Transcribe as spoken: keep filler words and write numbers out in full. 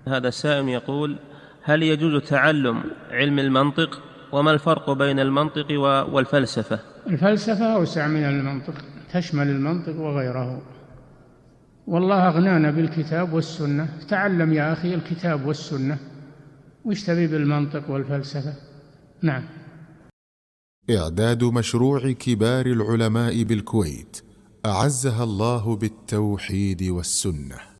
هذا السائل يقول: هل يجوز تعلم علم المنطق؟ وما الفرق بين المنطق والفلسفة؟ الفلسفة أوسع من المنطق، تشمل المنطق وغيره، والله أغنانا بالكتاب والسنة. تعلم يا أخي الكتاب والسنة، وش تبي بالمنطق والفلسفة؟ نعم. إعداد مشروع كبار العلماء بالكويت أعزها الله بالتوحيد والسنة.